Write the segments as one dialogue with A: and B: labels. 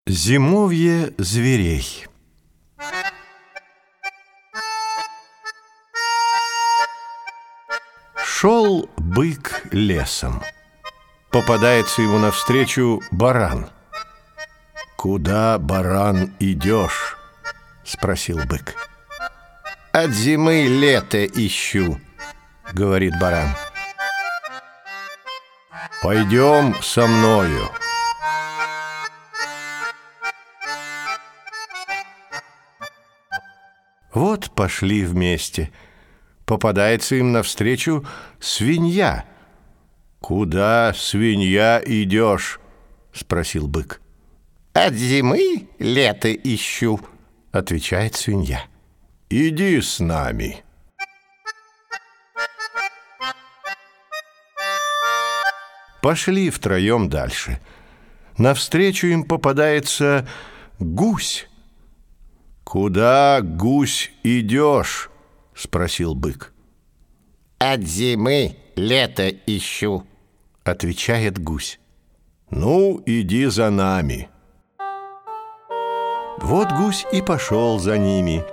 A: Зимовье зверей. Шел бык лесом. Попадается ему навстречу баран. «Куда, баран, идешь?» — спросил бык. «От зимы лето ищу», — говорит баран. «Пойдем со мною». Вот пошли вместе. Попадается им навстречу свинья. «Куда, свинья, идешь?» — спросил бык. «От зимы лето ищу», — отвечает свинья. «Иди с нами». Пошли втроем дальше. Навстречу им попадается гусь. «Куда, гусь, идешь?» — спросил бык. «От зимы лето ищу», — отвечает гусь. «Ну, иди за нами». Вот гусь и пошел за ними.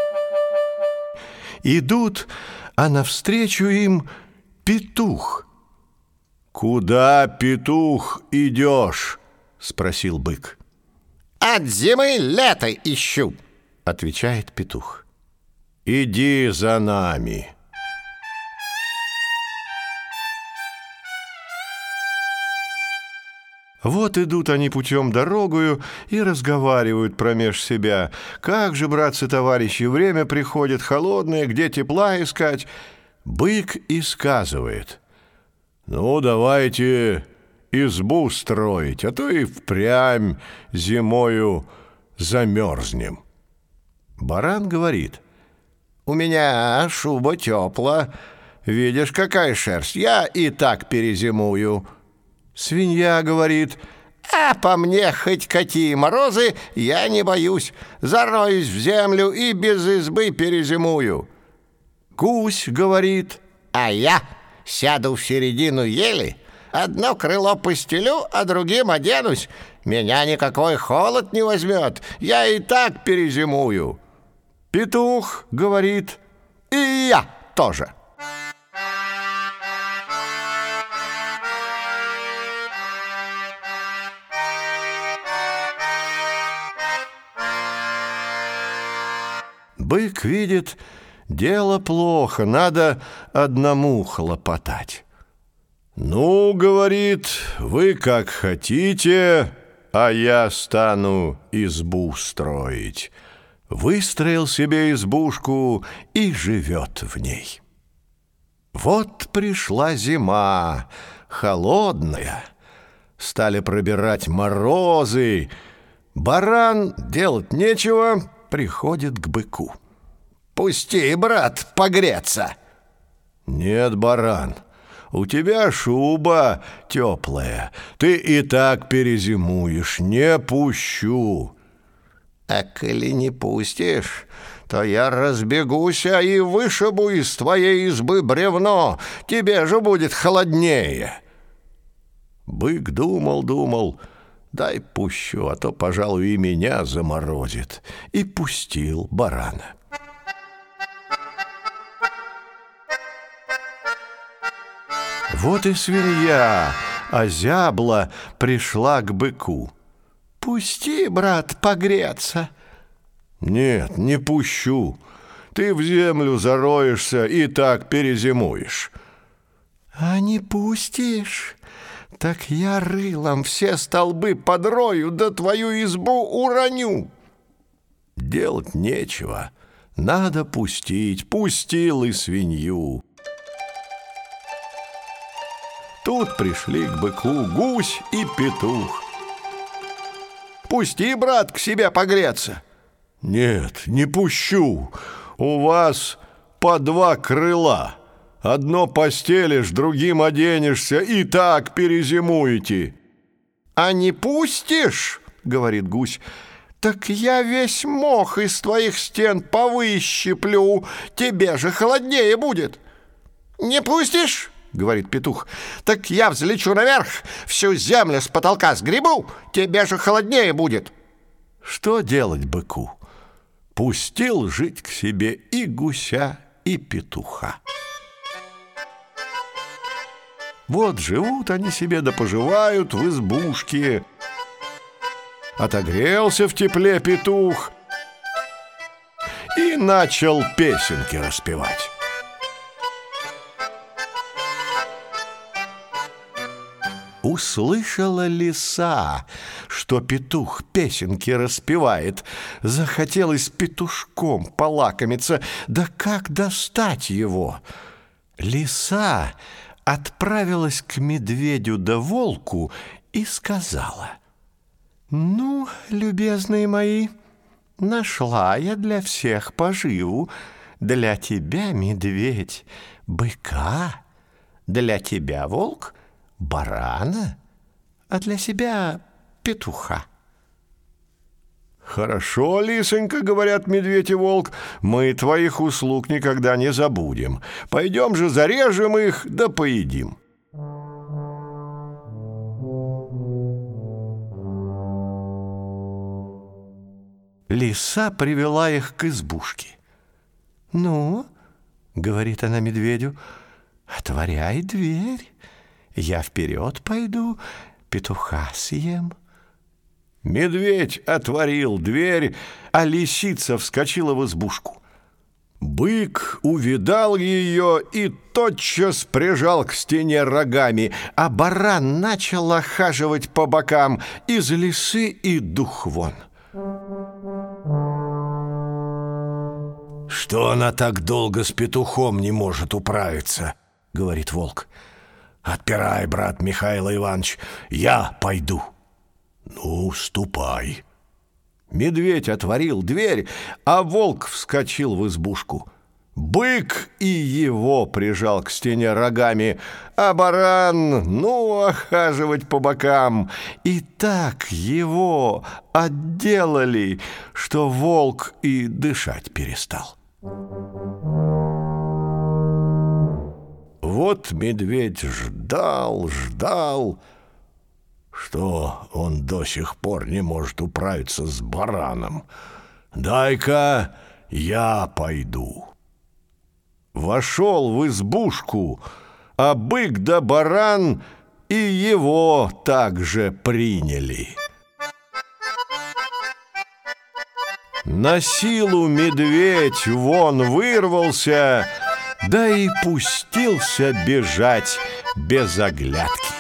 A: Идут, а навстречу им петух. «Куда, петух, идешь?» — спросил бык. «От зимы лето ищу», — отвечает петух. «Иди за нами». Вот идут они путем дорогою и разговаривают промеж себя. Как же, братцы-товарищи, время приходит холодное, где тепла искать? Бык и сказывает: «Ну, давайте избу строить, а то и впрямь зимою замерзнем». Баран говорит: «У меня шуба тепла, видишь, какая шерсть, я и так перезимую». Свинья говорит: «А по мне хоть какие морозы, я не боюсь, зароюсь в землю и без избы перезимую». Гусь говорит: «А я сяду в середину ели, одно крыло постелю, а другим оденусь, меня никакой холод не возьмет, я и так перезимую». Петух говорит: «И я тоже». Бык видит, дело плохо, надо одному хлопотать. «Ну, — говорит, — вы как хотите, а я стану избу строить». Выстроил себе избушку и живет в ней. Вот пришла зима, холодная, стали пробирать морозы. Баран, делать нечего, приходит к быку. «Пусти, брат, погреться». «Нет, баран, у тебя шуба теплая, ты и так перезимуешь, не пущу». «А коли не пустишь, то я разбегусь и вышибу из твоей избы бревно, тебе же будет холоднее». Бык думал, дай пущу, а то, пожалуй, и меня заморозит, и пустил барана. Вот и свинья, озябла, пришла к быку. «Пусти, брат, погреться». «Нет, не пущу. Ты в землю зароешься и так перезимуешь». «А не пустишь, так я рылом все столбы подрою, да твою избу уроню». Делать нечего, надо пустить. Пустил и свинью. Тут пришли к быку гусь и петух. «Пусти, брат, к себе погреться». «Нет, не пущу. У вас по два крыла. Одно постелишь, другим оденешься, и так перезимуете». «А не пустишь, — говорит гусь, — так я весь мох из твоих стен повыщеплю, тебе же холоднее будет». «Не пустишь, — говорит петух, — так я взлечу наверх, всю землю с потолка сгребу, тебе же холоднее будет». Что делать быку? Пустил жить к себе и гуся, и петуха. Вот живут они себе да поживают в избушке. Отогрелся в тепле петух и начал песенки распевать. Услышала лиса, что петух песенки распевает. Захотелось петушком полакомиться, да как достать его? Лиса отправилась к медведю да волку и сказала: «Ну, любезные мои, нашла я для всех поживу. Для тебя, медведь, быка, для тебя, волк, барана, а для себя петуха». «Хорошо, лисонька, — говорят медведь и волк, — мы твоих услуг никогда не забудем. Пойдем же зарежем их да поедим». Лиса привела их к избушке. «Ну, — говорит она медведю, — отворяй дверь, я вперед пойду, петуха съем». Медведь отворил дверь, а лисица вскочила в избушку. Бык увидал ее и тотчас прижал к стене рогами, а баран начал охаживать по бокам. Из лисы и дух вон. «Что она так долго с петухом не может управиться?» — говорит волк. «Отпирай, брат Михаил Иванович, я пойду». «Ну, ступай». Медведь отворил дверь, а волк вскочил в избушку. Бык и его прижал к стене рогами, а баран, ну, охаживать по бокам. И так его отделали, что волк и дышать перестал. Вот медведь ждал, что он до сих пор не может управиться с бараном. «Дай-ка я пойду». Вошел в избушку, а бык да баран и его также приняли. На силу медведь вон вырвался, да и пустился бежать без оглядки.